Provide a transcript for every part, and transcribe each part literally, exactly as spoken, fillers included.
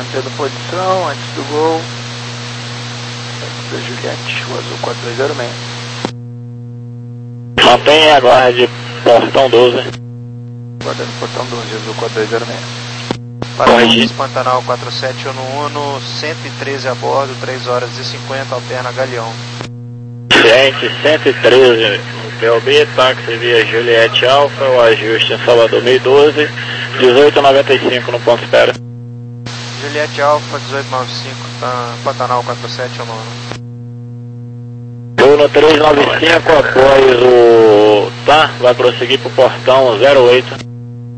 mantendo posição antes do gol. Antes da Juliette, o azul quatro dois zero seis. Mantenha a guarda, portão doze. Guarda no portão doze, azul quatro dois zero seis. Paraíso Pantanal quatro sete um um, cento e treze a bordo, três horas e cinquenta, alterna Galeão. Gente, cento e treze no P O B, táxi via Juliette Alfa, o ajuste em Salvador mil e doze, dezoito e noventa e cinco no ponto espera. Juliette Alfa, dezoito e noventa e cinco, tá, Pantanal quatro sete um um. Vou no trezentos e noventa e cinco após o... tá, vai prosseguir pro portão zero oito.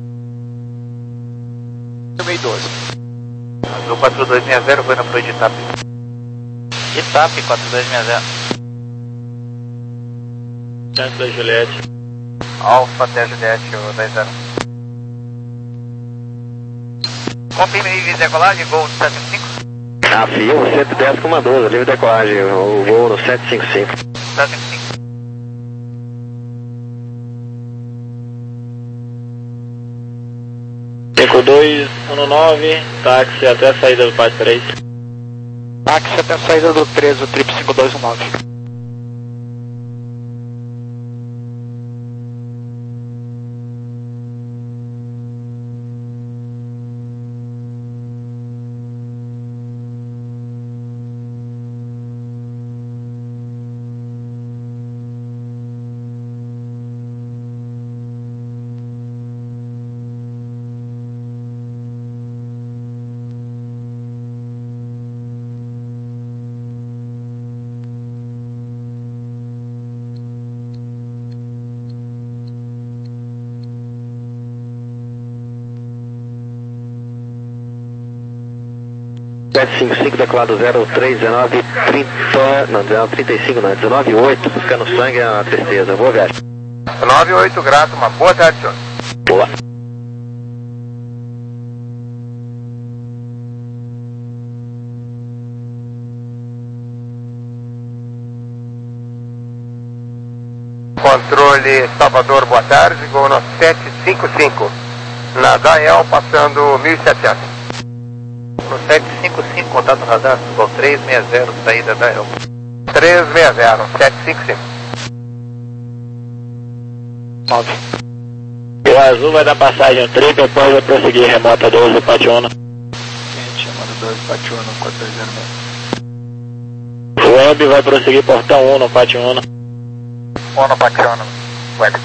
meio doze. Azul quatro dois seis zero, foi na apoio de Itap. Itap quatro dois seis zero. Centro da Juliette. Alfa até Juliette, dez zero. Confirme livre decolagem, voo no sete cinco cinco. Afirmo, cento e dez com doze, livre decolagem, o voo no sete cinco cinco. sete cinco cinco. cinco dois um nove, táxi até a saída do Pátio três. Táxi até a saída do três, o trip cinco dois um nove. sete cinco cinco, decolado zero três dezenove trinta, não, dezenove trinta e cinco não, dezenove oito, ficando sangue é uma tristeza, boa viagem. dezenove oito, grato, uma boa tarde, senhor. Boa. Controle Salvador, boa tarde, voo no sete cinco cinco. Na Dael, passando mil e setecentos. No sete cinco cinco, contato radar, voo três seis zero, saída Dael. três seis zero, sete cinco cinco. nove. O azul vai dar passagem trip, depois vai prosseguir remota doze, Pationa. Quente, chamado doze, Pationa, quatro dois zero seis. O Web vai prosseguir portão um no Pationa. um no Pationa, web.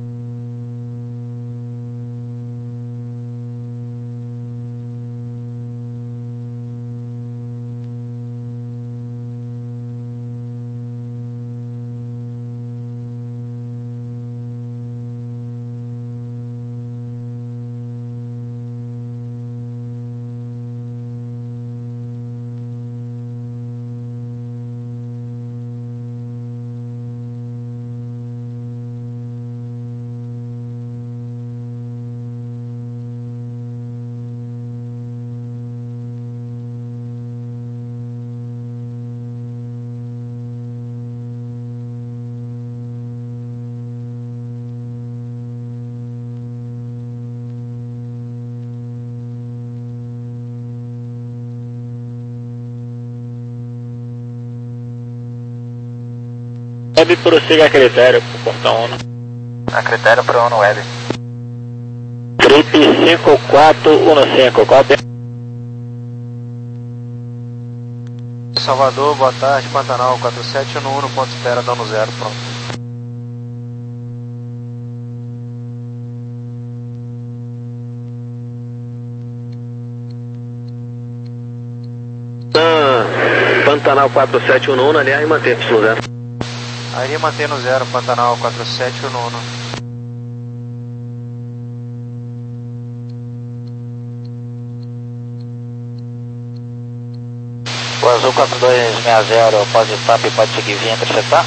Web prossiga a critério pro portão um. A critério para o web. Trip cinco quatro um cinco, cópia. Salvador, boa tarde, Pantanal quatro sete um um, no ponto espera, dando zero, pronto. Ah, Pantanal quatro sete um um, aliás, mantém Y zero. Aí mantém no zero, Pantanal quatro sete um um. O azul quatro dois seis zero, pode estar e pode seguir via interceptar.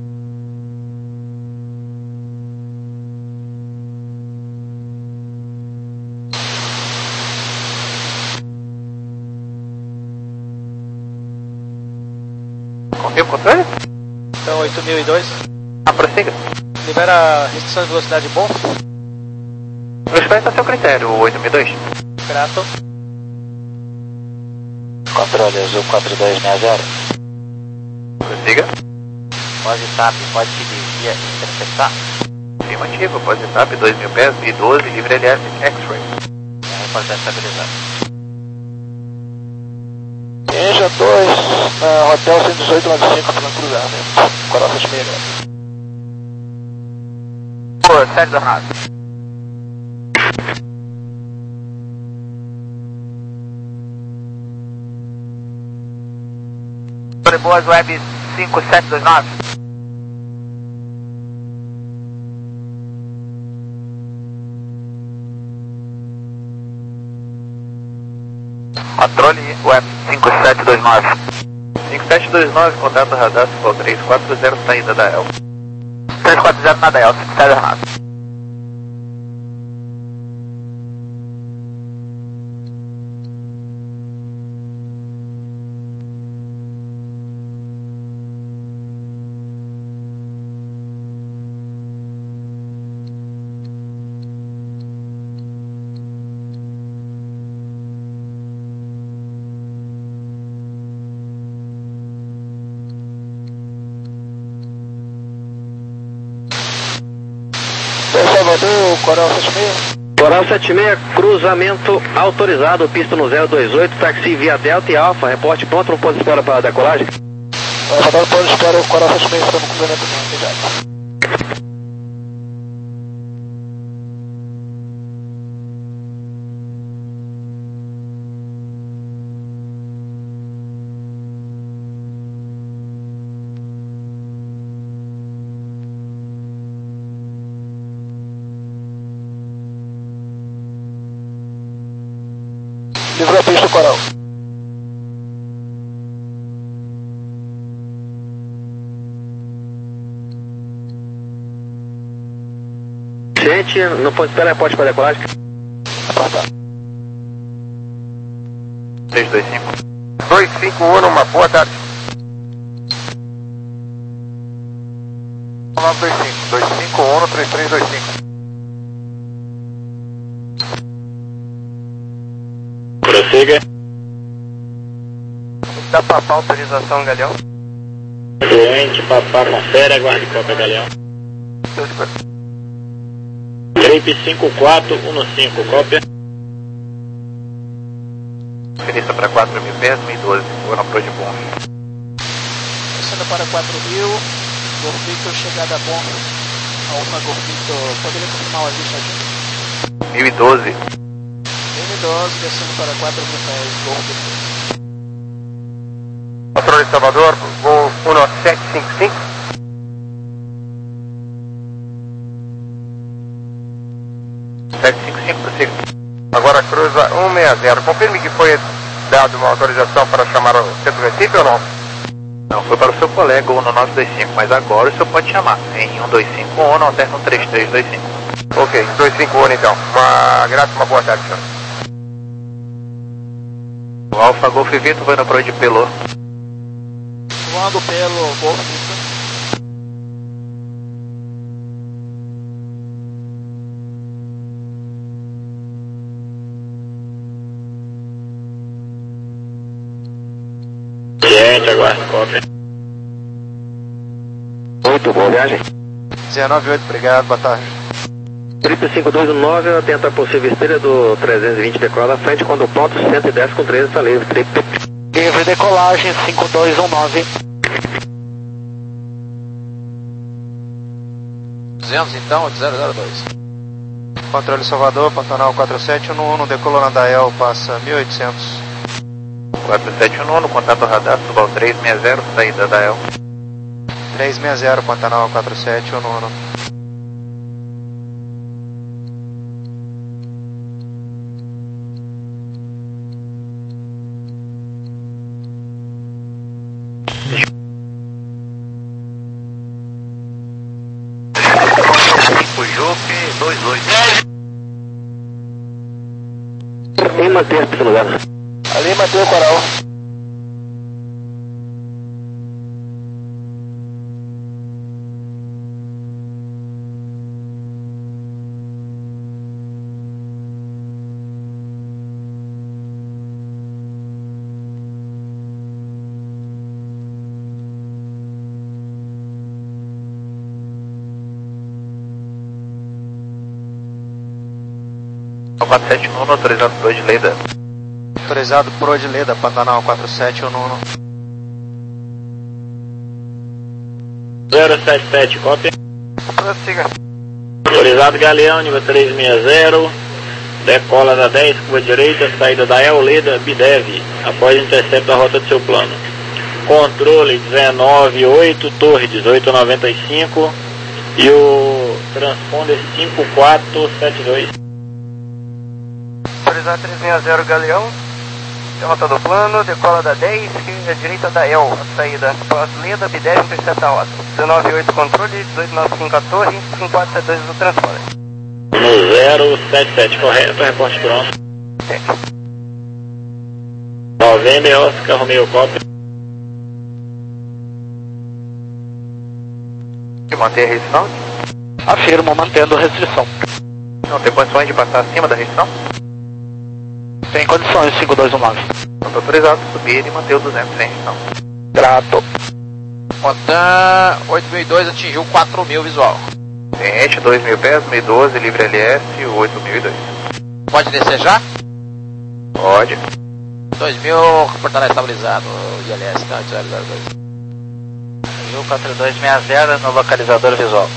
Confirma o controle? Então, oito mil e dois. Ah, prossiga. Libera restrição de velocidade bom. Respeita a seu critério, oito mil e dois. Grato. Controle Azul quatro dois seis zero. Prossiga. Pode T A P, pode pedir via interceptar. Afirmativo, pode T A P dois mil pés, mil e doze, livre L S, X-Ray. Pode estabilizar. Enja dois, na Hotel cento e dezoito noventa e cinco, plano cruzamento. Coral sete seis zero. Por sete da rádio. Boas Web cinco sete dois nove. Controle Web cinco sete dois nove. cinco sete dois nove, contato radar Sul três quatro zero, saída da E L. três quatro zero na da E L, cinco sete dois nove. Salvador, Coral sete seis. Coral sete seis, cruzamento autorizado, pista no zero dois oito, taxi via Delta e Alfa, reporte pronto no ponto de espera para a decolagem. Salvador, ponto de espera, o Coral sete seis está no cruzamento não, obrigado. Livrou a pista do Coral. Gente, no ponto de espera, reporte para a decolagem. Apartado. três dois cinco. dois cinco um, uma boa tarde. nove dois cinco. dois cinco um, três três dois cinco. Prossiga. Da Papá, autorização, Galeão. Fluente, Papá, confere, aguarde cópia, Galeão. Trip cinco quatro um cinco, cópia. Referência para quatro mil pés, mil e doze, foram pro de bom. Descendo para quatro mil, Golfito, chegada a bom. Alfa Golfito, poderia confirmar o aviso aqui? mil e doze. mil e doze, descendo para quatro mil pés, Golfito. Controle de Salvador, voo um sete cinco cinco. sete cinco cinco, prossiga. Agora cruza um seis zero. Confirme que foi dado uma autorização para chamar o centro Recife ou não? Não, foi para o seu colega, o um nove dois cinco, mas agora o senhor pode chamar. Em um dois cinco um, alterna um três três dois cinco. Ok, dois cinco um então. Uma graça, uma boa tarde, senhor. O Alfa Golf Vito vai no Pro de Pelô. Voando pelo Golfito. Gente, aguarde cópia. Muito boa viagem. dezenove oito, obrigado, boa tarde. Trip cinco dois um nove, atenta a possível esteira do trezentos e vinte decola à frente, quando o ponto cento e dez com treze está livre. Trip. Livre decolagem cinco dois um nove. duzentos então, zero zero dois. Controle Salvador, Pantanal quatro sete um um, decolou na Dael, passa mil e oitocentos. quatro sete um um, contato radar, Subal três seis zero, saída da Dael. três seis zero, Pantanal quatro sete um um. dois oito. Em manter esse lugar. Ali mantém o Coral. quatro sete um, autorizado Pro de Leda. Autorizado Pro de Leda, Pantanal quatro sete um. zero sete sete, cópia. Prossiga. Autorizado Galeão, nível trezentos e sessenta, decola da dez, curva direita, saída da El Leda, Bidev, após intercepto a rota do seu plano. Controle dezenove oito, torre dezoito noventa e cinco e o transponder cinco quatro sete dois. Autorizado trezentos e sessenta Galeão, rota do plano, decola da dez, esquerda direita da El, a saída pós Leda, Bidev, intercepta a rota. dezenove oito controle, dezoito noventa e cinco a torre, cinco quatro sete dois do transponder. No zero sete sete, correto, reporte pronto. Novembro, Oscar, Romeo, cópia. Manter a restrição? Afirmo, mantendo a restrição. Não tem condições de passar acima da restrição? Tem condições, cinco dois um nove. Não está autorizado subir e manter o duzentos sem restrição. Grato. Montan oito mil e dois atingiu quatro mil visual. Cliente, dois mil pés, dois mil e doze, livre L S, oito mil e dois. Pode descer já? Pode. dois mil, reportará estabilizado, I L S, tá, zero zero dois. quatro dois seis zero no localizador visual.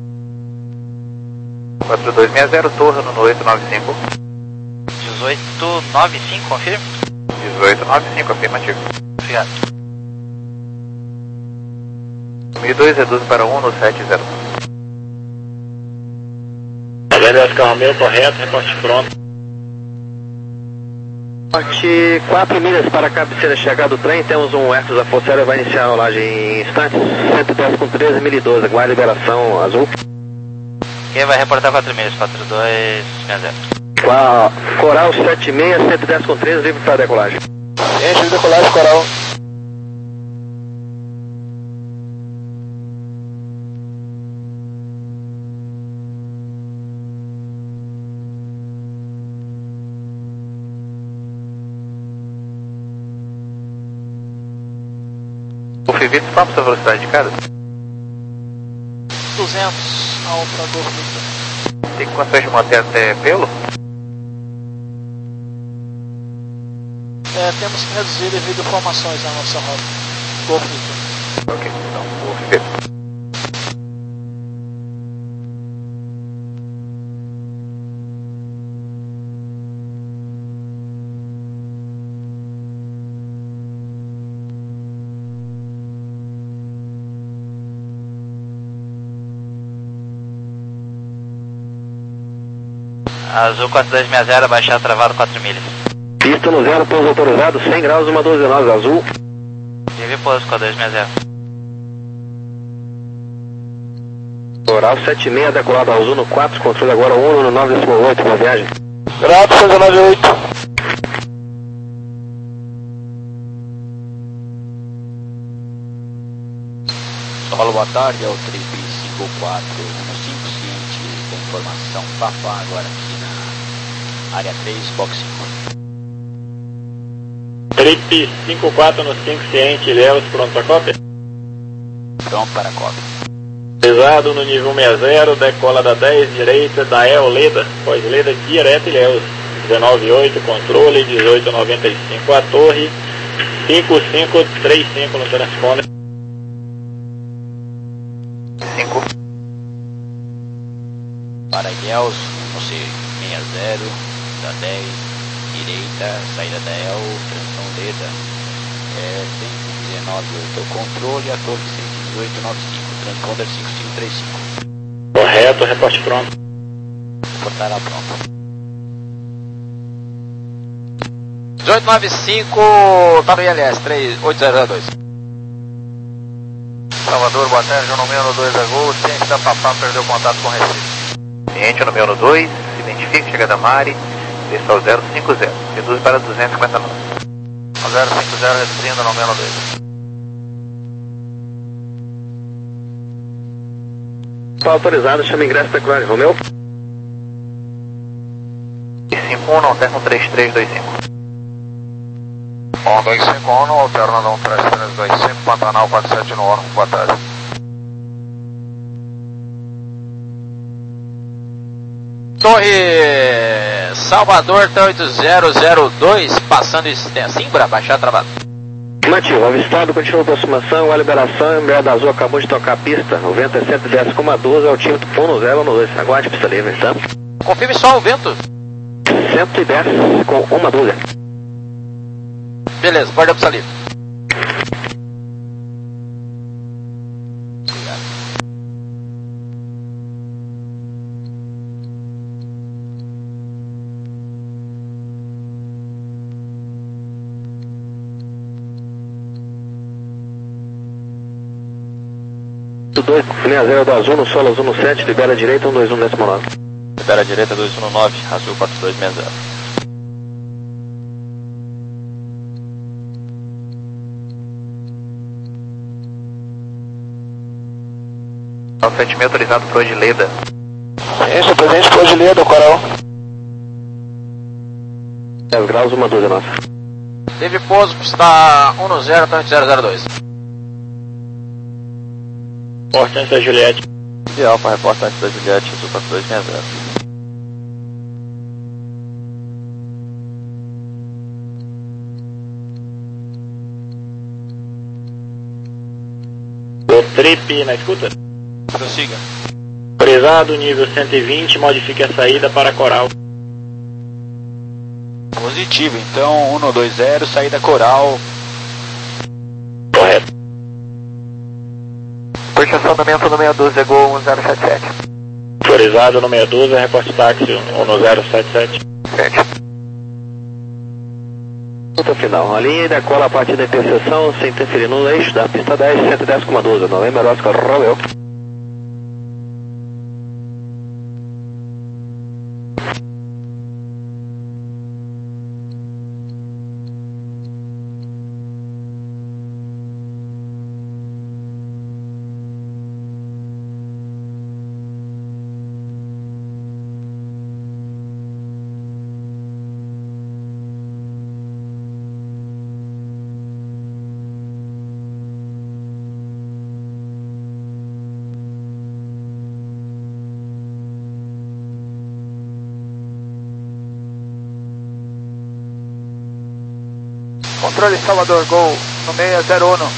quatro dois seis zero, torre no oito nove cinco. dezoito nove cinco, confirma? dezoito nove cinco, afirmativo. Obrigado. mil e dois reduz para um no sete zero. Novembro, Oscar, Romeo, correto, reporte pronto. Norte quatro milhas para a cabeceira chegada do trem, temos um Hercules da Força Aérea, vai iniciar a rolagem em instantes, cento e dez com treze, mil e doze, aguarda liberação azul. Quem vai reportar quatro milhas, quatro dois seis zero. Qua- Coral sete seis, cento e dez com treze, livre para decolagem. Enche de decolagem, Coral. O Fivito, qual a sua velocidade de cada? duzentos ao para Gormita. Tem condições de manter até pelo? É, temos que reduzir devido a formações na nossa rota. Gormita. Ok, então, o Fivito. Azul quatro dois seis zero, baixar travado quatro milhas. Pista no zero, pouso autorizado, cem graus, uma doze nove, azul. Vive pouso quatro dois seis zero. Coral sete seis, decolado azul no quatro, controle agora um no nove oito, boa viagem. Grato, seis nove oito. Solo, boa tarde, é o três cinco quatro um cinco, ciente da informação Papá agora aqui na área três, box cinco. Trip cinco quatro no cinco, ciente, Ilhéus, pronto para cópia. Pronto para a cópia. Pesado no nível sessenta, decola da dez, direita, da El Leda, pós Leda, direto Ilhéus. dezenove oito, controle, dezoito noventa e cinco a torre, cinco cinco três cinco no transponder. cinco. Para Ilhéus, você sessenta, da dez, direita, saída da El, transição Leda, é, cento e dezenove oito, o controle, a torre cento e dezoito noventa e cinco, transponder cinco cinco três cinco. Correto, reporte pronto. Reportará pronto. dezoito noventa e cinco, tá no I L S, três oito zero dois. Salvador, boa tarde, o número dois é Gol, ciente da Papá perdeu contato com o Recife. Ciente, o número dois, se identifique, chegada Mari, desça ao zero cinco zero, reduz para duzentos e cinquenta e nove. Ao zero cinco zero, reduzindo o número dois. Está autorizado, chama ingresso da decolagem, Romeu. E cinco um, não tem com três três dois cinco. um dois cinco um, alterna não três três dois cinco, Pantanal quatro sete no ano, boa tarde. Torre Salvador T oito zero zero dois, passando extensinho para baixar travado. Afirmativo, avistado, continua a aproximação, a liberação, embreada azul acabou de tocar a pista, o vento é cento e dez vírgula doze, altímetro um zero um dois, aguarde pista livre, tá? Confirme só o vento. cento e dez com uma dúzia. Beleza, pode dar pista livre. dois, linha zero do azul, no solo azul no sete, libera a direita, um dois um décimo nove. Libera a direita, dois um nove, azul quatro dois seis zero. sete mil autorizado para Odileda. Esse é o presente para Odileda, Coral. dez graus, uma dúzia nossa. Teve pouso, está um zero, T oito zero zero dois. Reporte antes da Juliette. E Alfa, reporte antes da Juliette, azul quatro dois seis zero. O trip na escuta. Prossiga. Autorizado, nível cento e vinte, modifique a saída para Coral. Positivo, então um dois zero, saída Coral. Correto. Puxa acionamento no meia dúzia, Gol um zero sete sete. Autorizado no meia dúzia, reporte táxi um zero sete sete. Sete. Ponto final, a linha decola a partir da interseção sem interferir no eixo da pista dez, cento e dez vírgula doze, Novembro Oscar Romeo. Controle Salvador, Gol no seis zero um.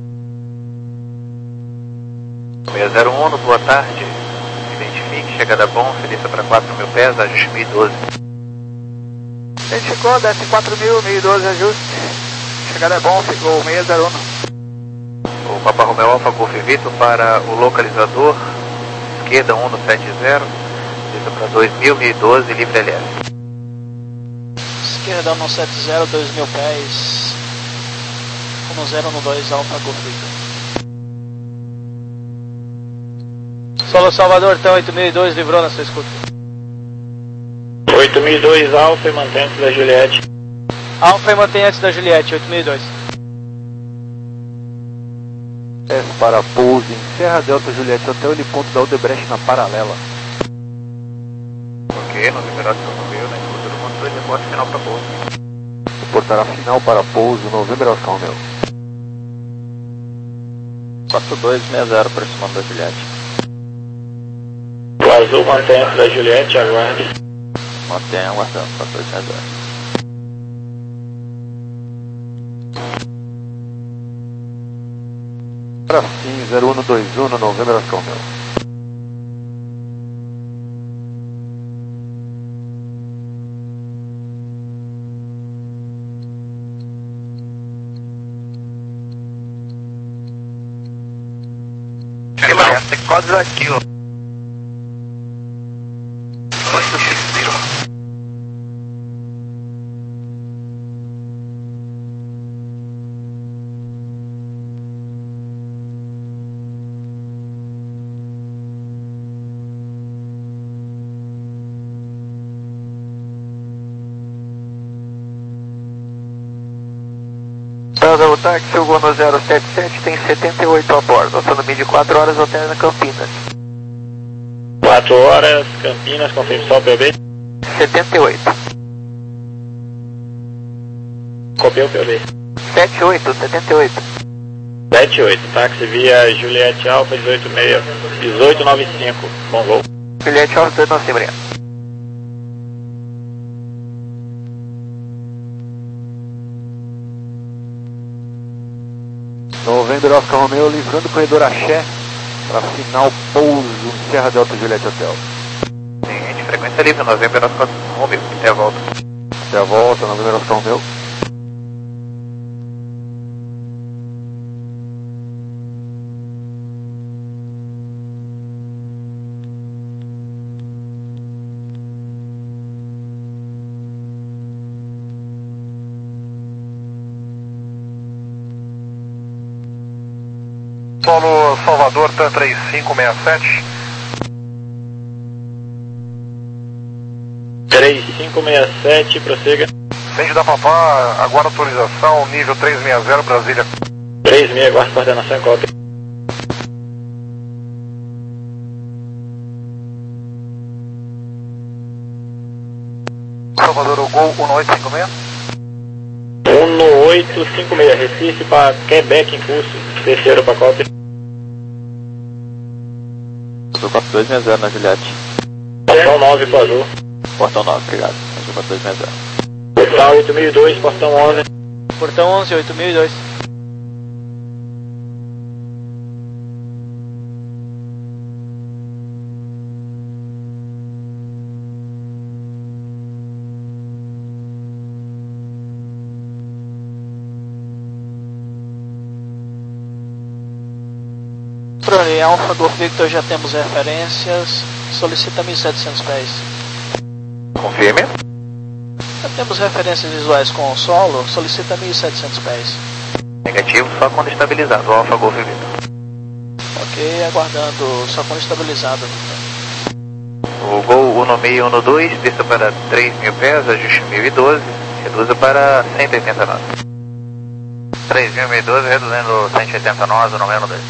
seis zero um, boa tarde. Identifique, chegada bom, Felícia para quatro mil pés, ajuste mil e doze. Identificou, desce quatro mil, mil e doze, ajuste. Chegada é bom, ficou seis zero um. O Papa Romeo Alfa Golf Vitor para o localizador, esquerda um no sete zero, Felícia para dois mil, mil e doze, livre L S. Esquerda no sete zero, dois mil pés. um zero um dois, Alfa Golf Vitor. Solo Salvador, T oito mil e dois, livrou na sua escuta. oito mil e dois Alfa e mantém antes da Juliette. Alfa e mantém antes da Juliette, oito mil e dois. S para pouso em Serra Delta Juliette, até o heliponto da Odebrecht na paralela. Ok, no liberado do Romeo, na escuta do controle, reporte final para pouso. Reportará final para pouso, Novembro Oscar Romeo. quatro dois seis zero, aproximando da Juliette. O azul mantém antes da Juliette, aguarde. Mantenha aguardando, quatro dois seis zero. Para sim, zero um dois um, Novembro Oscar Romeo. Tem quase aqui, ó. Muito xixiro. Casa o táxi, o Gol no zero sete sete, tem setenta e oito a bordo, autonomia de quatro horas, hotel na Campinas. quatro horas, Campinas, confirme só o P B. setenta e oito. Copiou o P B. setenta e oito, setenta e oito. sete oito, táxi via Juliette Alfa, dezoito seis, dezoito nove cinco, bom voo. Juliette Alfa, dois nove cinco, obrigado. Novembro Oscar Romeo livrando o corredor Axé para final pouso em Serra Delta Juliette Hotel. Seguinte, frequência livre, Novembro Oscar Romeo, até a volta. Até a volta, Novembro Oscar Romeo. Solo Salvador, TAM três cinco seis sete. três cinco seis sete, prossiga. Sende da Papá, agora autorização, nível três seis zero, Brasília. três seis, aguarda coordenação em cópia. Salvador, o Gol um oito cinco seis. um oito cinco seis, Recife para Quebec em curso, terceiro para cópia. Azul quatro dois seis zero na Juliette. Portão nove para Azul. Portão nove, obrigado. Azul quatro dois seis zero. Portal oito mil e dois, portão onze. Portão onze, oito mil e dois. Prone, Alfa Golf Victor, já temos referências. Solicita mil e setecentos pés. Confirme. Já temos referências visuais com o solo. Solicita mil e setecentos pés. Negativo, só quando estabilizado, Alfa Golf Victor. Ok, aguardando só quando estabilizado. O Gol um seis um dois, desça para três mil pés, ajuste mil e doze, reduza para cento e oitenta nós. três mil e doze, reduzindo cento e oitenta nós, o número dois.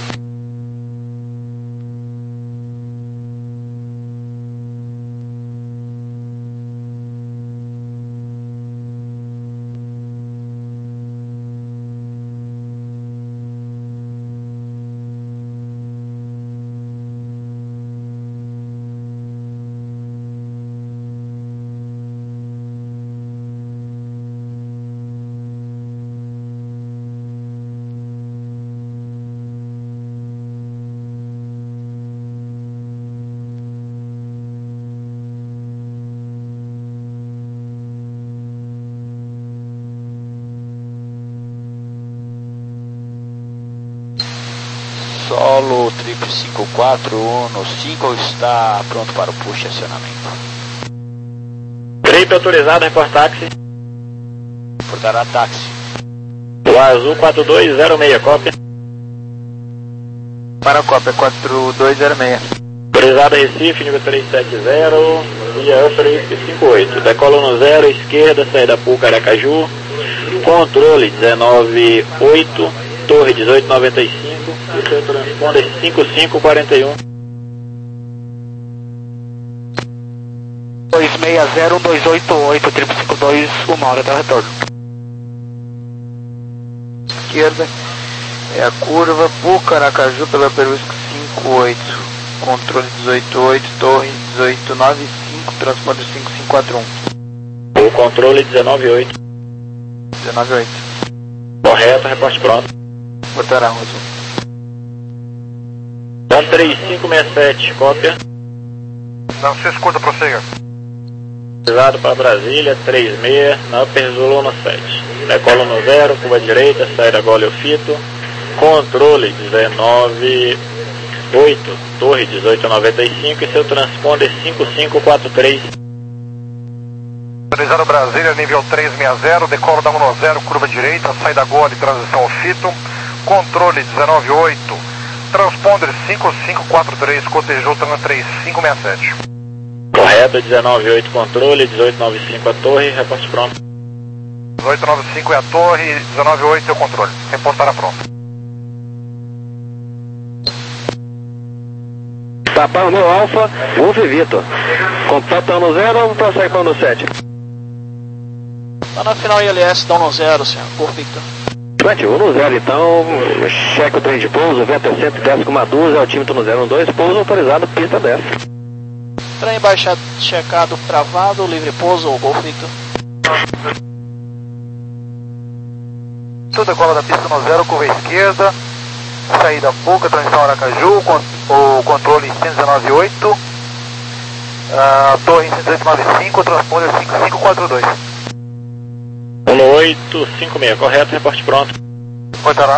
Solo triplo cinco quatro Uno cinco está pronto para o push e acionamento. Trip autorizado, report táxi. Portará táxi. O Azul quatro dois zero seis, cópia. Para a cópia quatro dois zero seis. Autorizado Recife, nível três sete zero, via Upper cinco oito. Decola no zero, esquerda, saída Puca, Aracaju. Controle dezenove oito, torre dezoito noventa e cinco. E seu transponder cinco cinco quatro um. dois seis zero um dois oito oito, triplo cinco dois, uma hora da retorno. Esquerda é a curva, Puca, Aracaju pela Perusco cinco oito, controle dezoito oito, torre dezoito noventa e cinco, transponder cinco cinco quatro um. O controle dezenove oito. dezenove oito. Correto, reporte pronto. Portará Azul. Então três cinco seis sete, cópia. Não se escuta, prossiga. Autorizado para Brasília, três seis, na Upper Zulu no sete. Decola no zero, curva direita, saída Gole Fito. Controle dezenove oito, torre dezoito noventa e cinco e seu transponder cinco cinco quatro três. Autorizado Brasília, nível três seis zero, decola da um zero, curva direita, saída Gole, transição Fito. Controle dezenove oito, transponder cinco cinco quatro três, cotejou TAM três cinco seis sete. Correto, dezenove oito controle, dezoito noventa e cinco a torre, reporte pronto. dezoito noventa e cinco é a torre, dezenove oito é o controle. Reportará pronto. Papai Romeu Alfa, Wolf Vitor. Contato no zero ou prossegue para no sete? Tá na final I L S, dá um no zero, senhor. Golf Victor. um no zero, então, cheque o trem de pouso, vento é cento e dez com doze, altímetro no zero um dois, pouso autorizado, pista dez. Trem baixado, checado, travado, livre pouso ou Golf Victor. Tudo decola da pista no zero, curva esquerda. saída Puca, transmissão Aracaju, con o controle cento e dezenove ponto oito, uh, torre cento e dezoito ponto noventa e cinco, transponder cinco cinco quatro dois. um oito cinco seis, correto, reporte pronto. Portará.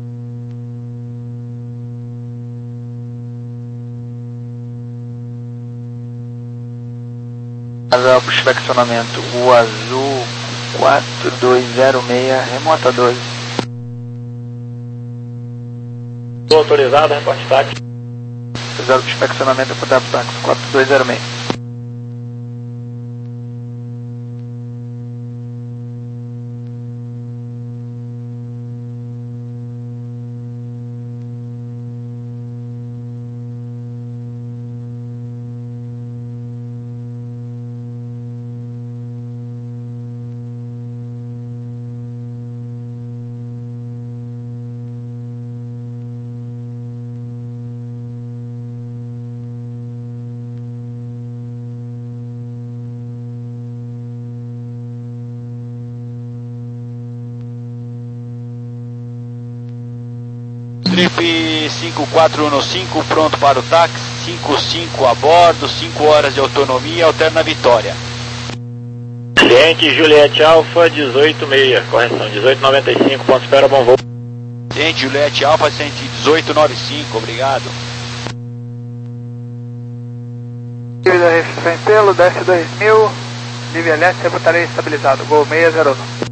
Azul, pushback acionamento, o azul quatro dois zero seis, remota doze. Estou autorizado, reporte táxi. Autorizado pushback acionamento, é para táxi quatro dois zero seis. Trip cinco quatro um cinco pronto para o táxi, cinco cinco a bordo, cinco horas de autonomia, alterna Vitória. Cliente Juliette Alfa dezoito seis, correção, dezoito noventa e cinco, ponto espera, bom voo. Cliente Juliette Alfa cento e dezoito noventa e cinco, obrigado. Dívida sem pelo, desce dois mil, nível leste, reportaria estabilizado, Gol seis zero um.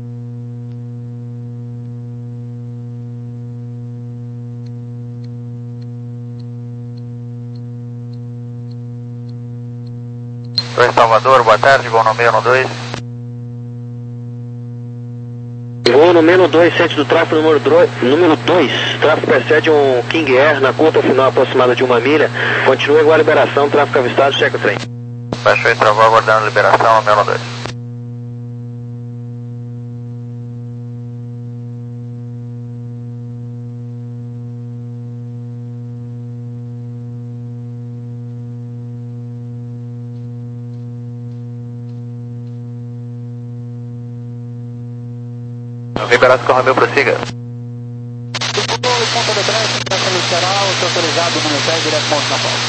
Oi, Salvador, boa tarde, voo no menos dois. Voo no menos dois, centro do tráfego número dois, número dois. Tráfego precede um King Air na curta final aproximada de uma milha. Continua igual a liberação, tráfego avistado, checa o trem. Baixou e travou, aguardando liberação, no menos dois. Liberação com o Romeu, prossiga. Controle, ponta de trás, peça lateral, está autorizado no meu pé, direto Monte São Paulo.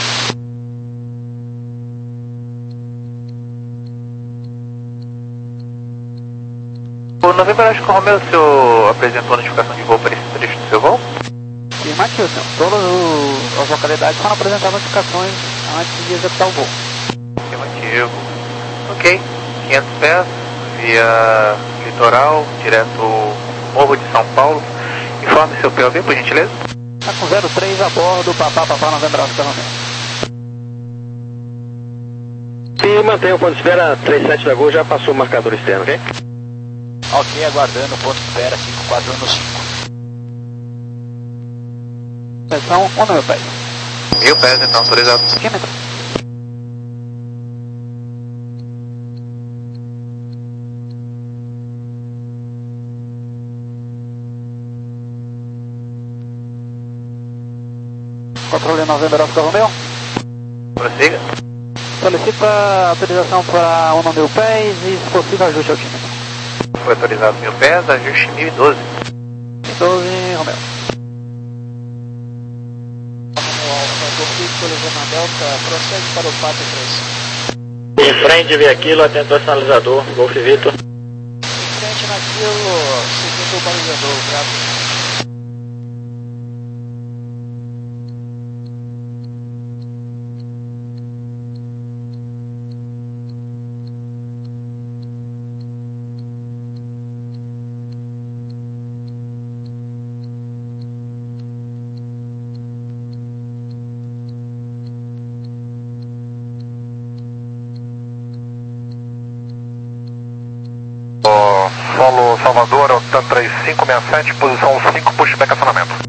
O Novembro com o Romeu, o senhor apresentou a notificação de voo para esse trecho do seu voo? Afirmativo, senhor. Todas as localidades foram apresentadas notificações antes de executar o voo. Afirmativo. Ok, quinhentos pés, via litoral, direto Morro de São Paulo. Informe seu P O B, por gentileza. Está com zero três a bordo, papá, papá, Novembro Alfa, E mantenha o ponto de espera trinta e sete da Gol, já passou o marcador externo, ok? Ok, aguardando, ponto de espera cinco quatro um cinco. Atenção, um no meu pé. Mil pés, então, autorizado. Químetro. Controle Novembro Alfa Romeo. Prossiga. Solicita autorização para um no mil pés e, se possível, ajuste ao químetro. Foi autorizado mil pés, ajuste mil e doze. doze, Romeo. Golfito, Levando Delta, procede para o Pátio três. Em frente, via aquilo, atento ao sinalizador, Golf Vitor. Em frente naquilo, seguindo o balizador, bravo. Solo Salvador, Altan três cinco seis sete, posição cinco, pushback acionamento.